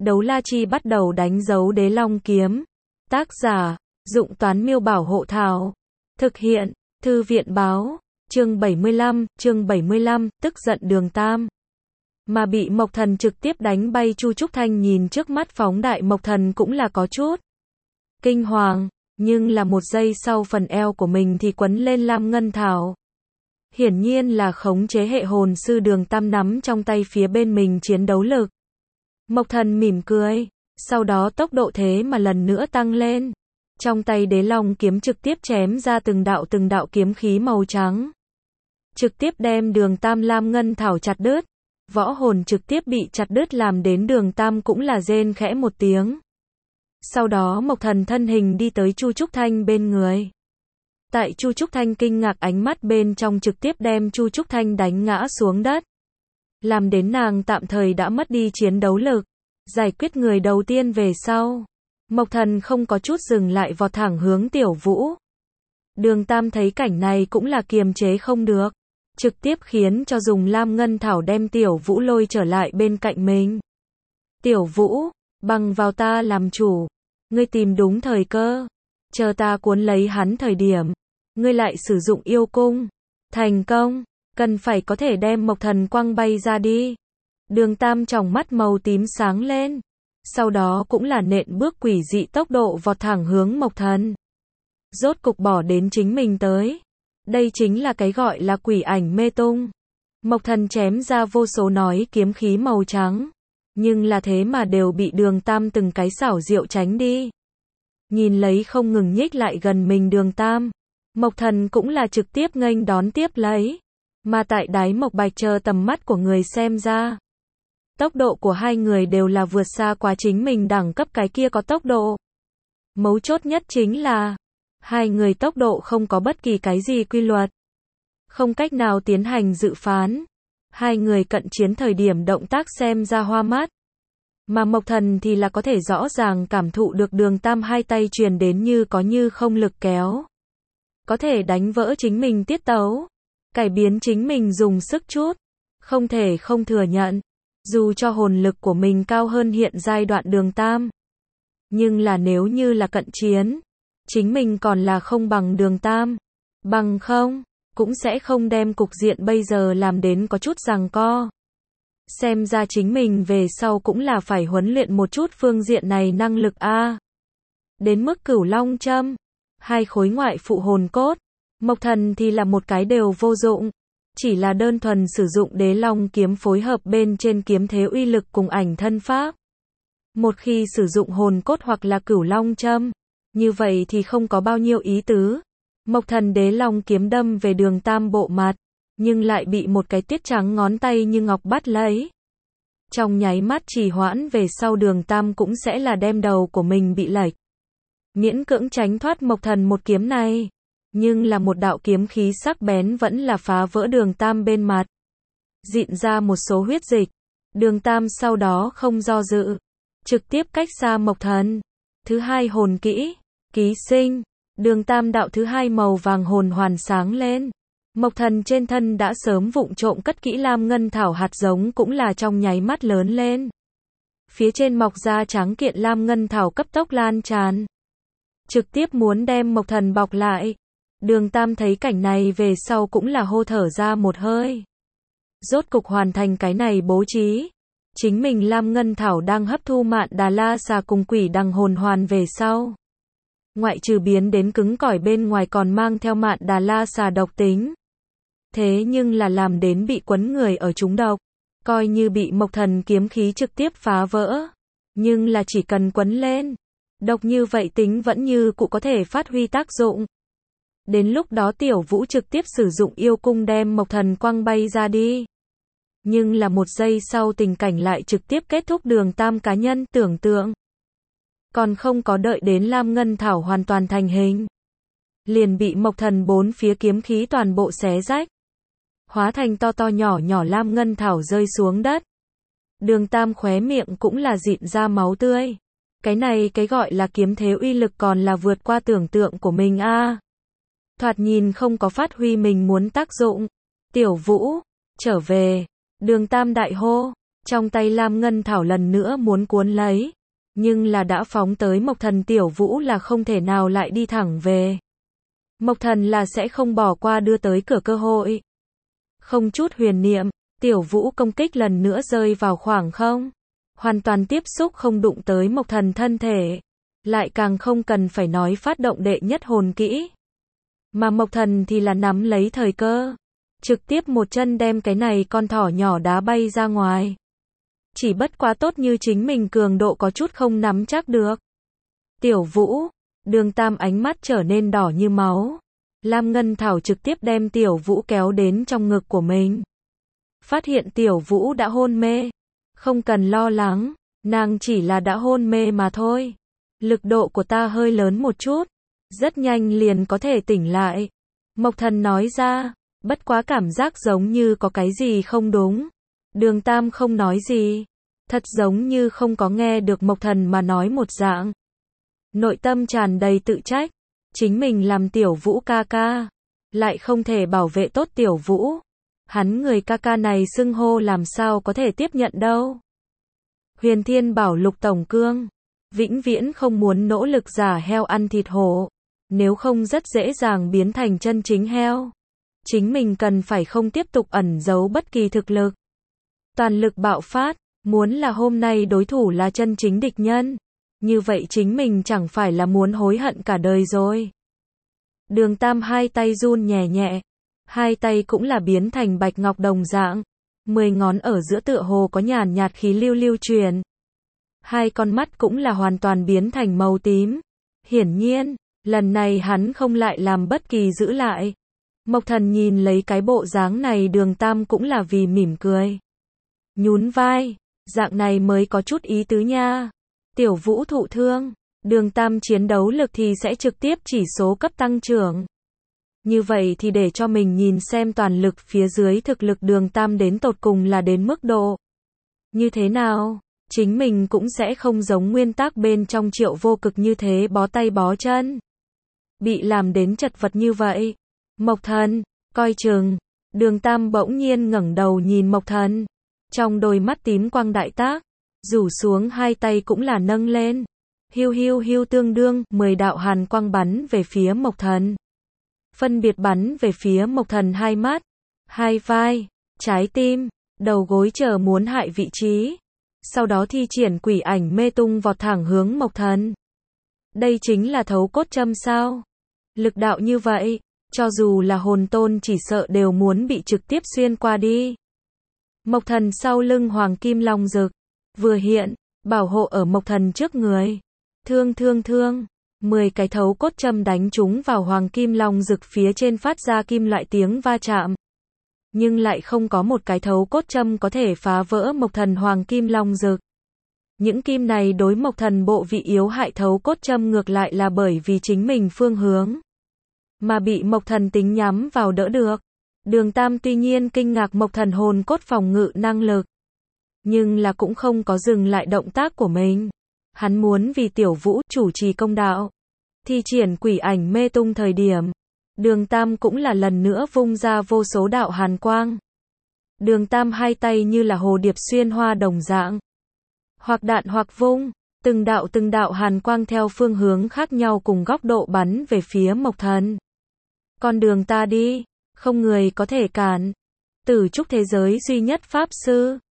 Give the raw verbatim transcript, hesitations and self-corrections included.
Đấu la chi bắt đầu đánh dấu đế long kiếm. Tác giả, Dụng Toán Miêu Bảo Hộ Thảo. Thực hiện, Thư viện Báo. Chương bảy mươi lăm, chương bảy mươi lăm, tức giận Đường Tam. Mà bị Mộc Thần trực tiếp đánh bay Chu Trúc Thanh nhìn trước mắt phóng đại Mộc Thần cũng là có chút kinh hoàng, nhưng là một giây sau phần eo của mình thì quấn lên Lam Ngân Thảo. Hiển nhiên là khống chế hệ hồn sư Đường Tam nắm trong tay phía bên mình chiến đấu lực. Mộc Thần mỉm cười, sau đó tốc độ thế mà lần nữa tăng lên. Trong tay đế long kiếm trực tiếp chém ra từng đạo từng đạo kiếm khí màu trắng. Trực tiếp đem Đường Tam Lam Ngân Thảo chặt đứt. Võ hồn trực tiếp bị chặt đứt làm đến Đường Tam cũng là rên khẽ một tiếng. Sau đó Mộc Thần thân hình đi tới Chu Trúc Thanh bên người. Tại Chu Trúc Thanh kinh ngạc ánh mắt bên trong trực tiếp đem Chu Trúc Thanh đánh ngã xuống đất. Làm đến nàng tạm thời đã mất đi chiến đấu lực. Giải quyết người đầu tiên về sau. Mộc Thần không có chút dừng lại vọt thẳng hướng Tiểu Vũ. Đường Tam thấy cảnh này cũng là kiềm chế không được. Trực tiếp khiến cho dùng Lam Ngân Thảo đem Tiểu Vũ lôi trở lại bên cạnh mình. Tiểu Vũ, bằng vào ta làm chủ. Ngươi tìm đúng thời cơ. Chờ ta cuốn lấy hắn thời điểm. Ngươi lại sử dụng yêu cung. Thành công. Cần phải có thể đem Mộc Thần quăng bay ra đi. Đường Tam tròng mắt màu tím sáng lên. Sau đó cũng là nện bước quỷ dị tốc độ vọt thẳng hướng Mộc Thần. Rốt cục bỏ đến chính mình tới. Đây chính là cái gọi là quỷ ảnh mê tung. Mộc Thần chém ra vô số nói kiếm khí màu trắng. Nhưng là thế mà đều bị Đường Tam từng cái xảo diệu tránh đi. Nhìn lấy không ngừng nhích lại gần mình Đường Tam. Mộc Thần cũng là trực tiếp nghênh đón tiếp lấy. Mà tại đáy Mộc Bạch chờ tầm mắt của người xem ra. Tốc độ của hai người đều là vượt xa quá chính mình đẳng cấp cái kia có tốc độ. Mấu chốt nhất chính là hai người tốc độ không có bất kỳ cái gì quy luật. Không cách nào tiến hành dự phán. Hai người cận chiến thời điểm động tác xem ra hoa mắt. Mà Mộc Thần thì là có thể rõ ràng cảm thụ được Đường Tam hai tay truyền đến như có như không lực kéo. Có thể đánh vỡ chính mình tiết tấu. Cải biến chính mình dùng sức chút. Không thể không thừa nhận. Dù cho hồn lực của mình cao hơn hiện giai đoạn Đường Tam. Nhưng là nếu như là cận chiến. Chính mình còn là không bằng Đường Tam. Bằng không. Cũng sẽ không đem cục diện bây giờ làm đến có chút giằng co. Xem ra chính mình về sau cũng là phải huấn luyện một chút phương diện này năng lực a. Đến mức Cửu Long Châm. Hai khối ngoại phụ hồn cốt. Mộc Thần thì là một cái đều vô dụng. Chỉ là đơn thuần sử dụng đế long kiếm phối hợp bên trên kiếm thế uy lực cùng ảnh thân pháp. Một khi sử dụng hồn cốt hoặc là Cửu Long Châm. Như vậy thì không có bao nhiêu ý tứ. Mộc Thần đế long kiếm đâm về Đường Tam bộ mặt. Nhưng lại bị một cái tuyết trắng ngón tay như ngọc bắt lấy. Trong nháy mắt trì hoãn về sau Đường Tam cũng sẽ là đem đầu của mình bị lệch. Miễn cưỡng tránh thoát Mộc Thần một kiếm này. Nhưng là một đạo kiếm khí sắc bén vẫn là phá vỡ Đường Tam bên mặt. Dịn ra một số huyết dịch. Đường Tam sau đó không do dự. Trực tiếp cách xa Mộc Thần. Thứ hai hồn kỹ. Ký sinh. Đường Tam đạo thứ hai màu vàng hồn hoàn sáng lên. Mộc Thần trên thân đã sớm vụng trộm cất kỹ Lam Ngân Thảo hạt giống cũng là trong nháy mắt lớn lên. Phía trên mọc ra trắng kiện Lam Ngân Thảo cấp tốc lan tràn. Trực tiếp muốn đem Mộc Thần bọc lại. Đường Tam thấy cảnh này về sau cũng là hô thở ra một hơi. Rốt cục hoàn thành cái này bố trí. Chính mình Lam Ngân Thảo đang hấp thu Mạn Đà La Xà cùng Quỷ Đằng hồn hoàn về sau. Ngoại trừ biến đến cứng cỏi bên ngoài còn mang theo Mạn Đà La Xà độc tính. Thế nhưng là làm đến bị quấn người ở trúng độc. Coi như bị Mộc Thần kiếm khí trực tiếp phá vỡ. Nhưng là chỉ cần quấn lên. Độc như vậy tính vẫn như cụ có thể phát huy tác dụng. Đến lúc đó Tiểu Vũ trực tiếp sử dụng yêu cung đem Mộc Thần quăng bay ra đi. Nhưng là một giây sau tình cảnh lại trực tiếp kết thúc Đường Tam cá nhân tưởng tượng. Còn không có đợi đến Lam Ngân Thảo hoàn toàn thành hình. Liền bị Mộc Thần bốn phía kiếm khí toàn bộ xé rách. Hóa thành to to nhỏ nhỏ Lam Ngân Thảo rơi xuống đất. Đường Tam khóe miệng cũng là dịn ra máu tươi. Cái này cái gọi là kiếm thế uy lực còn là vượt qua tưởng tượng của mình a. À. Thoạt nhìn không có phát huy mình muốn tác dụng. Tiểu Vũ, trở về. Đường Tam đại hô. Trong tay Lam Ngân Thảo lần nữa muốn cuốn lấy, nhưng là đã phóng tới Mộc Thần Tiểu Vũ là không thể nào lại đi thẳng về. Mộc Thần là sẽ không bỏ qua đưa tới cửa cơ hội. Không chút huyền niệm, Tiểu Vũ công kích lần nữa rơi vào khoảng không. Hoàn toàn tiếp xúc không đụng tới Mộc Thần thân thể. Lại càng không cần phải nói phát động đệ nhất hồn kỹ. Mà Mộc Thần thì là nắm lấy thời cơ. Trực tiếp một chân đem cái này con thỏ nhỏ đá bay ra ngoài. Chỉ bất quá tốt như chính mình cường độ có chút không nắm chắc được. Tiểu Vũ, Đường Tam ánh mắt trở nên đỏ như máu. Lam Ngân Thảo trực tiếp đem Tiểu Vũ kéo đến trong ngực của mình. Phát hiện Tiểu Vũ đã hôn mê. Không cần lo lắng, nàng chỉ là đã hôn mê mà thôi. Lực độ của ta hơi lớn một chút. Rất nhanh liền có thể tỉnh lại. Mộc Thần nói ra, bất quá cảm giác giống như có cái gì không đúng. Đường Tam không nói gì. Thật giống như không có nghe được Mộc Thần mà nói một dạng. Nội tâm tràn đầy tự trách. Chính mình làm Tiểu Vũ ca ca. Lại không thể bảo vệ tốt Tiểu Vũ. Hắn người ca ca này xưng hô làm sao có thể tiếp nhận đâu. Huyền Thiên bảo Lục Tổng Cương. Vĩnh viễn không muốn nỗ lực giả heo ăn thịt hổ. Nếu không rất dễ dàng biến thành chân chính heo. Chính mình cần phải không tiếp tục ẩn giấu bất kỳ thực lực. Toàn lực bạo phát. Muốn là hôm nay đối thủ là chân chính địch nhân. Như vậy chính mình chẳng phải là muốn hối hận cả đời rồi. Đường Tam hai tay run nhẹ nhẹ. Hai tay cũng là biến thành bạch ngọc đồng dạng. Mười ngón ở giữa tựa hồ có nhàn nhạt khí lưu lưu truyền. Hai con mắt cũng là hoàn toàn biến thành màu tím. Hiển nhiên, lần này hắn không lại làm bất kỳ giữ lại. Mộc Thần nhìn lấy cái bộ dáng này Đường Tam cũng là vì mỉm cười. Nhún vai, dạng này mới có chút ý tứ nha. Tiểu Vũ thụ thương, Đường Tam chiến đấu lực thì sẽ trực tiếp chỉ số cấp tăng trưởng. Như vậy thì để cho mình nhìn xem toàn lực phía dưới thực lực Đường Tam đến tột cùng là đến mức độ như thế nào. Chính mình cũng sẽ không giống nguyên tắc bên trong Triệu Vô Cực như thế bó tay bó chân. Bị làm đến chật vật như vậy. Mộc Thần, coi chừng. Đường Tam bỗng nhiên ngẩng đầu nhìn Mộc Thần. Trong đôi mắt tím quang đại tác. Rủ xuống hai tay cũng là nâng lên. Hiu hiu hiu tương đương, mười đạo hàn quang bắn về phía Mộc Thần. Phân biệt bắn về phía Mộc Thần hai mắt, hai vai, trái tim, đầu gối chờ muốn hại vị trí. Sau đó thi triển quỷ ảnh mê tung vọt thẳng hướng Mộc Thần. Đây chính là thấu cốt châm sao? Lực đạo như vậy, cho dù là hồn tôn chỉ sợ đều muốn bị trực tiếp xuyên qua đi. Mộc Thần sau lưng hoàng kim long rực, vừa hiện, bảo hộ ở Mộc Thần trước người. Thương thương thương, mười cái thấu cốt châm đánh trúng vào hoàng kim long rực phía trên phát ra kim loại tiếng va chạm. Nhưng lại không có một cái thấu cốt châm có thể phá vỡ Mộc Thần hoàng kim long rực. Những kim này đối Mộc Thần bộ vị yếu hại thấu cốt châm ngược lại là bởi vì chính mình phương hướng. Mà bị Mộc Thần tính nhắm vào đỡ được. Đường Tam tuy nhiên kinh ngạc Mộc Thần hồn cốt phòng ngự năng lực. Nhưng là cũng không có dừng lại động tác của mình. Hắn muốn vì Tiểu Vũ chủ trì công đạo. Thi triển quỷ ảnh mê tung thời điểm. Đường Tam cũng là lần nữa vung ra vô số đạo hàn quang. Đường Tam hai tay như là hồ điệp xuyên hoa đồng dạng. Hoặc đạn hoặc vung. Từng đạo từng đạo hàn quang theo phương hướng khác nhau cùng góc độ bắn về phía Mộc Thần. Con đường ta đi. Không người có thể cản. Tử trúc thế giới duy nhất pháp sư.